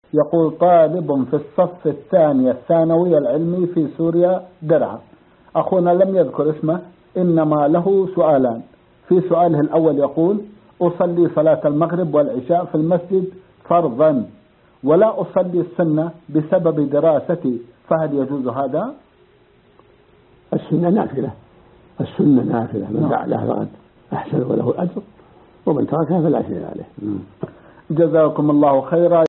يقول طالب في الصف الثاني الثانوي العلمي في سوريا درعا، أخونا لم يذكر اسمه، إنما له سؤالان. في سؤاله الأول يقول: أصلي صلاة المغرب والعشاء في المسجد فرضا ولا أصلي السنة بسبب دراستي، فهل يجوز هذا؟ السنة نافلة، السنة نافلة، من فعلها فقد أحسن وله الأجر، ومن تركها فلا شيء عليه. جزاكم الله خيرا.